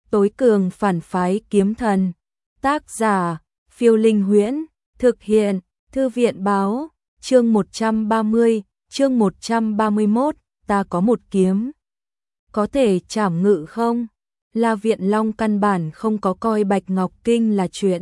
Tối cường phản phái kiếm thần. Tác giả, Phiêu Linh Huyễn. Thực hiện, Thư viện báo. Chương 130, chương 131, ta có một kiếm. Có thể trảm ngự không? La Viện Long căn bản không có coi Bạch Ngọc Kinh là chuyện.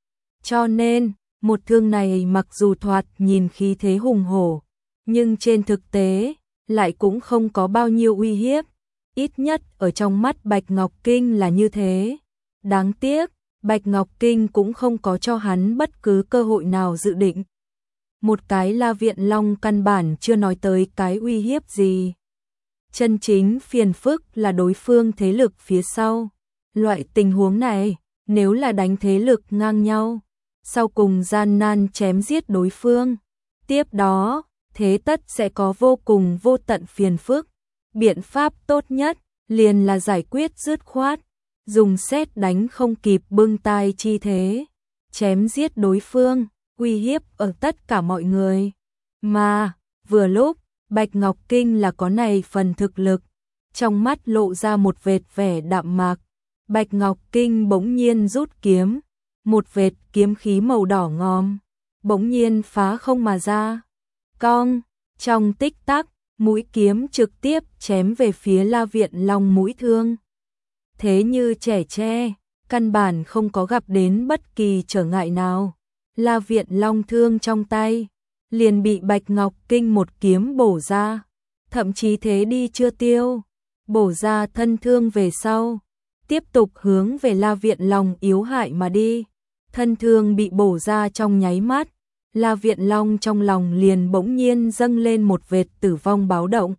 Cho nên, một thương này mặc dù thoạt nhìn khí thế hùng hổ, nhưng trên thực tế, lại cũng không có bao nhiêu uy hiếp. Ít nhất ở trong mắt Bạch Ngọc Kinh là như thế. Đáng tiếc, Bạch Ngọc Kinh cũng không có cho hắn bất cứ cơ hội nào dự định. Một cái La Viện Long căn bản chưa nói tới cái uy hiếp gì. Chân chính phiền phức là đối phương thế lực phía sau. Loại tình huống này, nếu là đánh thế lực ngang nhau, sau cùng gian nan chém giết đối phương, tiếp đó, thế tất sẽ có vô cùng vô tận phiền phức. Biện pháp tốt nhất, liền là giải quyết dứt khoát, dùng sét đánh không kịp bưng tai chi thế, chém giết đối phương, uy hiếp ở tất cả mọi người. Mà, vừa lúc, Bạch Ngọc Kinh là có này phần thực lực, trong mắt lộ ra một vệt vẻ đạm mạc. Bạch Ngọc Kinh bỗng nhiên rút kiếm, một vệt kiếm khí màu đỏ ngòm, bỗng nhiên phá không mà ra. Cong, trong tích tắc, mũi kiếm trực tiếp chém về phía La Viện Long mũi thương. Thế như trẻ tre, căn bản không có gặp đến bất kỳ trở ngại nào. La Viện Long thương trong tay, liền bị Bạch Ngọc Kinh một kiếm bổ ra. Thậm chí thế đi chưa tiêu, bổ ra thân thương về sau, tiếp tục hướng về La Viện Long yếu hại mà đi. Thân thương bị bổ ra trong nháy mắt, La Viện Long trong lòng liền bỗng nhiên dâng lên một vệt tử vong báo động.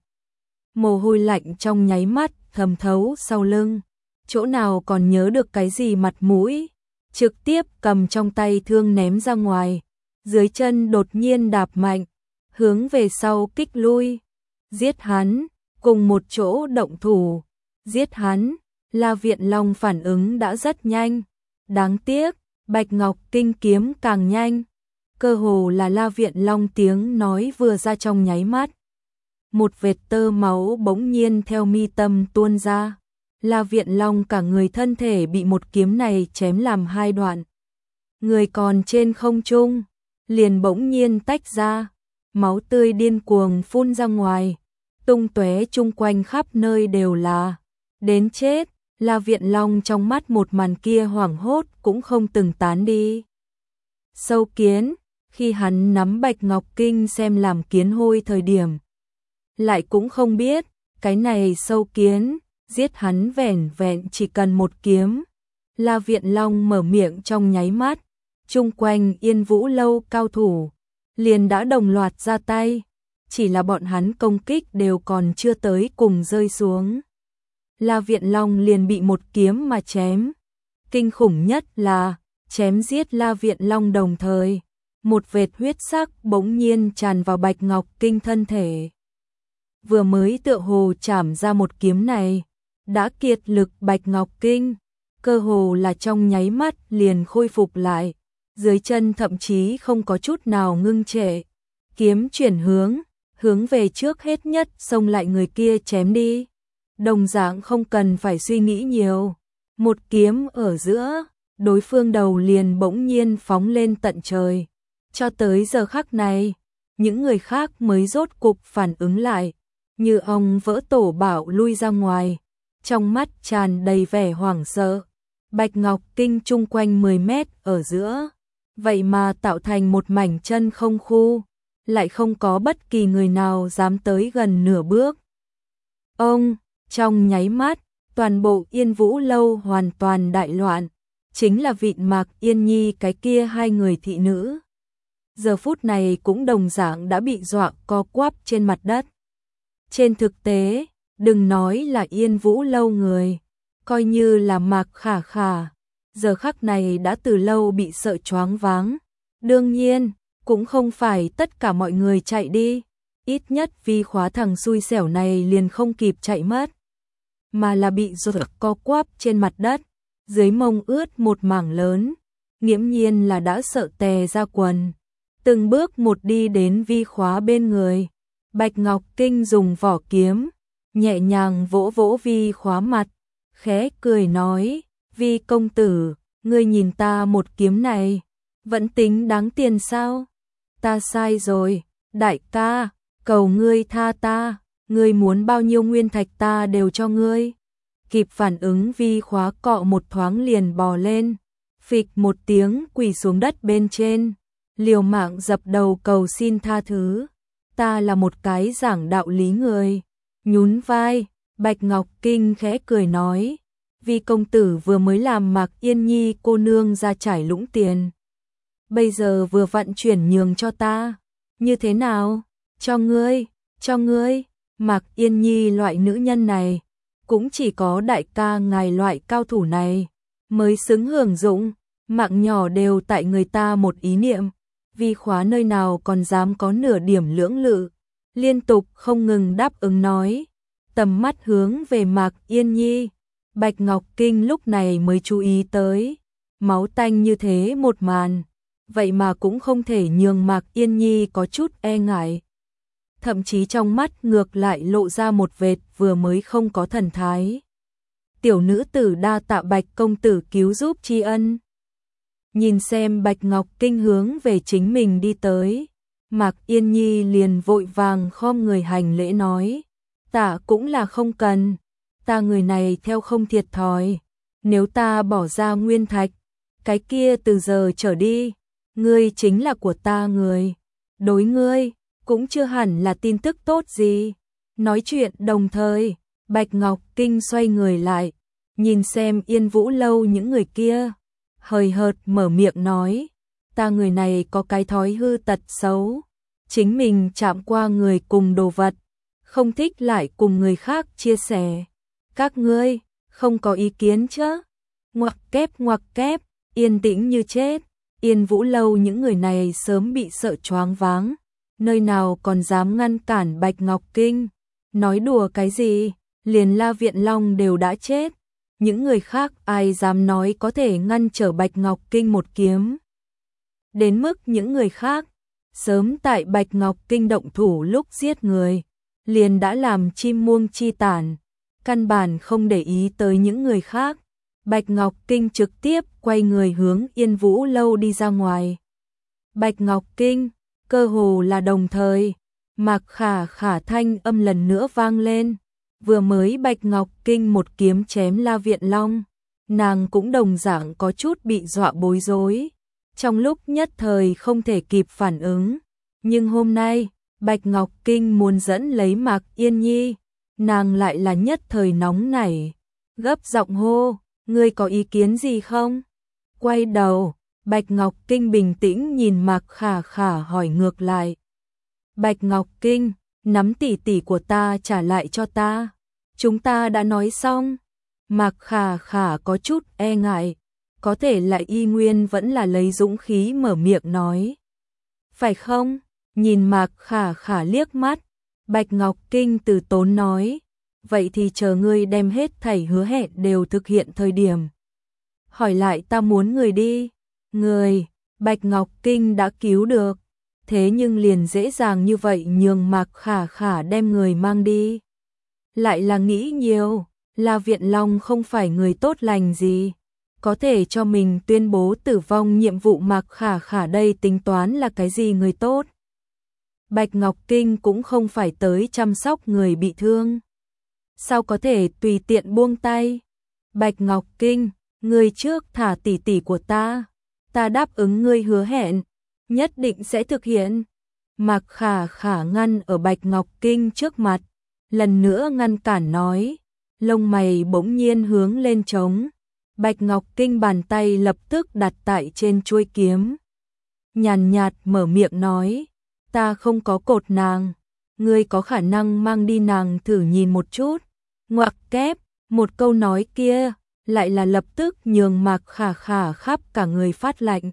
Mồ hôi lạnh trong nháy mắt thấm thấu sau lưng, chỗ nào còn nhớ được cái gì mặt mũi, trực tiếp cầm trong tay thương ném ra ngoài, dưới chân đột nhiên đạp mạnh, hướng về sau kích lui. Giết hắn, cùng một chỗ động thủ, giết hắn. La Viện Long phản ứng đã rất nhanh, đáng tiếc, Bạch Ngọc Kinh kiếm càng nhanh. Cơ hồ là La Viện Long tiếng nói vừa ra trong nháy mắt, một vệt tơ máu bỗng nhiên theo mi tâm tuôn ra. La Viện Long cả người thân thể bị một kiếm này chém làm hai đoạn. Người còn trên không trung, liền bỗng nhiên tách ra, máu tươi điên cuồng phun ra ngoài, tung tóe chung quanh khắp nơi đều là. Đến chết, La Viện Long trong mắt một màn kia hoảng hốt cũng không từng tán đi. Sâu kiến, khi hắn nắm Bạch Ngọc Kinh xem làm kiến hôi thời điểm, lại cũng không biết, cái này sâu kiến, giết hắn vẻn vẹn chỉ cần một kiếm. La Viện Long mở miệng trong nháy mắt, chung quanh Yên Vũ Lâu cao thủ, liền đã đồng loạt ra tay, chỉ là bọn hắn công kích đều còn chưa tới cùng rơi xuống. La Viện Long liền bị một kiếm mà chém. Kinh khủng nhất là, chém giết La Viện Long đồng thời, một vệt huyết sắc bỗng nhiên tràn vào Bạch Ngọc Kinh thân thể. Vừa mới tựa hồ chảm ra một kiếm này, đã kiệt lực Bạch Ngọc Kinh, cơ hồ là trong nháy mắt liền khôi phục lại, dưới chân thậm chí không có chút nào ngưng trệ. Kiếm chuyển hướng, hướng về trước hết nhất xông lại người kia chém đi. Đồng dạng không cần phải suy nghĩ nhiều, một kiếm ở giữa, đối phương đầu liền bỗng nhiên phóng lên tận trời. Cho tới giờ khắc này, những người khác mới rốt cục phản ứng lại, như ong vỡ tổ bảo lui ra ngoài, trong mắt tràn đầy vẻ hoảng sợ. Bạch Ngọc Kinh chung quanh 10 mét ở giữa, vậy mà tạo thành một mảnh chân không khu, lại không có bất kỳ người nào dám tới gần nửa bước. Ông, trong nháy mắt, toàn bộ Yên Vũ Lâu hoàn toàn đại loạn, chính là Vịn Mạc Yên Nhi cái kia hai người thị nữ. Giờ phút này cũng đồng dạng đã bị dọa co quắp trên mặt đất. Trên thực tế, đừng nói là Yên Vũ Lâu người, coi như là Mạc Khả Khả, giờ khắc này đã từ lâu bị sợ choáng váng. Đương nhiên, cũng không phải tất cả mọi người chạy đi, ít nhất vì khóa thằng xui xẻo này liền không kịp chạy mất, mà là bị dọa co quắp trên mặt đất, dưới mông ướt một mảng lớn, nghiễm nhiên là đã sợ tè ra quần. Từng bước một đi đến Vi Khóa bên người, Bạch Ngọc Kinh dùng vỏ kiếm nhẹ nhàng vỗ vỗ Vi Khóa mặt, khẽ cười nói, Vi công tử, ngươi nhìn ta một kiếm này, vẫn tính đáng tiền sao? Ta sai rồi, đại ca, cầu ngươi tha ta, ngươi muốn bao nhiêu nguyên thạch ta đều cho ngươi. Kịp phản ứng Vi khóa cọ một thoáng liền bò lên, phịch một tiếng quỳ xuống đất bên trên, liều mạng dập đầu cầu xin tha thứ. Ta là một cái giảng đạo lý người. Nhún vai, Bạch Ngọc Kinh khẽ cười nói, Vi công tử vừa mới làm Mạc Yên Nhi cô nương ra trải lũng tiền, bây giờ vừa vặn chuyển nhường cho ta, như thế nào? Cho ngươi, Mạc Yên Nhi loại nữ nhân này, cũng chỉ có đại ca ngài loại cao thủ này mới xứng hưởng dụng, mạng nhỏ đều tại người ta một ý niệm. Vi khóa nơi nào còn dám có nửa điểm lưỡng lự, liên tục không ngừng đáp ứng nói, tầm mắt hướng về Mạc Yên Nhi. Bạch Ngọc Kinh lúc này mới chú ý tới, máu tanh như thế một màn, vậy mà cũng không thể nhường Mạc Yên Nhi có chút e ngại. Thậm chí trong mắt ngược lại lộ ra một vệt vừa mới không có thần thái. Tiểu nữ tử đa tạ Bạch công tử cứu giúp tri ân. Nhìn xem Bạch Ngọc Kinh hướng về chính mình đi tới, Mạc Yên Nhi liền vội vàng khom người hành lễ nói, tạ cũng là không cần, ta người này theo không thiệt thòi, nếu ta bỏ ra nguyên thạch, cái kia từ giờ trở đi, ngươi chính là của ta người, đối ngươi cũng chưa hẳn là tin tức tốt gì. Nói chuyện đồng thời, Bạch Ngọc Kinh xoay người lại, nhìn xem Yên Vũ lâu những người kia, hời hợt mở miệng nói, ta người này có cái thói hư tật xấu, chính mình chạm qua người cùng đồ vật, không thích lại cùng người khác chia sẻ. Các ngươi không có ý kiến chứ? Ngoặc kép, yên tĩnh như chết. Yên Vũ lâu những người này sớm bị sợ choáng váng, nơi nào còn dám ngăn cản Bạch Ngọc Kinh. Nói đùa cái gì, liền La Viện Long đều đã chết, những người khác ai dám nói có thể ngăn trở Bạch Ngọc Kinh một kiếm. Đến mức những người khác, sớm tại Bạch Ngọc Kinh động thủ lúc giết người, liền đã làm chim muông chi tản, căn bản không để ý tới những người khác. Bạch Ngọc Kinh trực tiếp quay người hướng Yên Vũ lâu đi ra ngoài. Bạch Ngọc Kinh, cơ hồ là đồng thời, Mạc Khả Khả thanh âm lần nữa vang lên. Vừa mới Bạch Ngọc Kinh một kiếm chém La Viện Long, nàng cũng đồng dạng có chút bị dọa bối rối, trong lúc nhất thời không thể kịp phản ứng. Nhưng hôm nay, Bạch Ngọc Kinh muốn dẫn lấy Mạc Yên Nhi, nàng lại là nhất thời nóng nảy, gấp giọng hô, ngươi có ý kiến gì không? Quay đầu, Bạch Ngọc Kinh bình tĩnh nhìn Mạc Khả Khả hỏi ngược lại. Bạch Ngọc Kinh, nắm tỷ tỷ của ta trả lại cho ta. Chúng ta đã nói xong. Mạc Khả Khả có chút e ngại, có thể lại y nguyên vẫn là lấy dũng khí mở miệng nói. Phải không? Nhìn Mạc Khả Khả liếc mắt, Bạch Ngọc Kinh từ tốn nói, vậy thì chờ ngươi đem hết thảy hứa hẹn đều thực hiện thời điểm. Hỏi lại ta muốn người đi. Người, Bạch Ngọc Kinh đã cứu được, thế nhưng liền dễ dàng như vậy nhường Mạc Khả Khả đem người mang đi. Lại là nghĩ nhiều, La Viện Long không phải người tốt lành gì, có thể cho mình tuyên bố tử vong nhiệm vụ. Mạc Khả Khả đây tính toán là cái gì người tốt? Bạch Ngọc Kinh cũng không phải tới chăm sóc người bị thương, sao có thể tùy tiện buông tay? Bạch Ngọc Kinh, ngươi trước thả tỷ tỷ của ta đáp ứng ngươi hứa hẹn, nhất định sẽ thực hiện. Mạc Khả Khả ngăn ở Bạch Ngọc Kinh trước mặt, lần nữa ngăn cản nói, lông mày bỗng nhiên hướng lên trống. Bạch Ngọc Kinh bàn tay lập tức đặt tại trên chuôi kiếm, nhàn nhạt mở miệng nói, ta không có cột nàng, ngươi có khả năng mang đi nàng thử nhìn một chút. Ngoặc kép, một câu nói kia lại là lập tức nhường Mạc Khả Khả khắp cả người phát lạnh.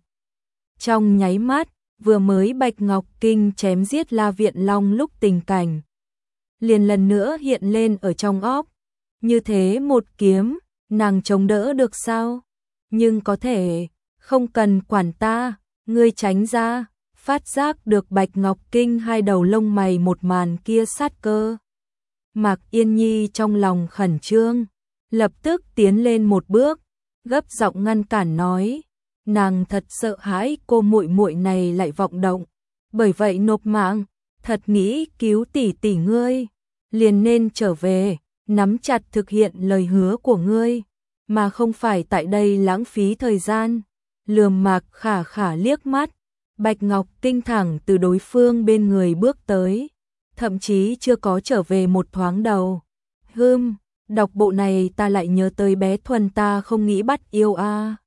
Trong nháy mắt, vừa mới Bạch Ngọc Kinh chém giết La Viện Long lúc tình cảnh, liền lần nữa hiện lên ở trong óc. Như thế một kiếm, nàng chống đỡ được sao? Nhưng có thể, không cần quản ta, ngươi tránh ra. Phát giác được Bạch Ngọc Kinh hai đầu lông mày một màn kia sát cơ, Mạc Yên Nhi trong lòng khẩn trương, lập tức tiến lên một bước, gấp giọng ngăn cản nói, nàng thật sợ hãi cô muội muội này lại vọng động, bởi vậy nộp mạng, thật nghĩ cứu tỷ tỷ ngươi, liền nên trở về, nắm chặt thực hiện lời hứa của ngươi, mà không phải tại đây lãng phí thời gian. Lườm Mạc Khả Khả liếc mắt, Bạch Ngọc Kinh thẳng từ đối phương bên người bước tới, thậm chí chưa có trở về một thoáng đầu. Đọc bộ này ta lại nhớ tới bé Thuần ta không nghĩ bắt yêu a.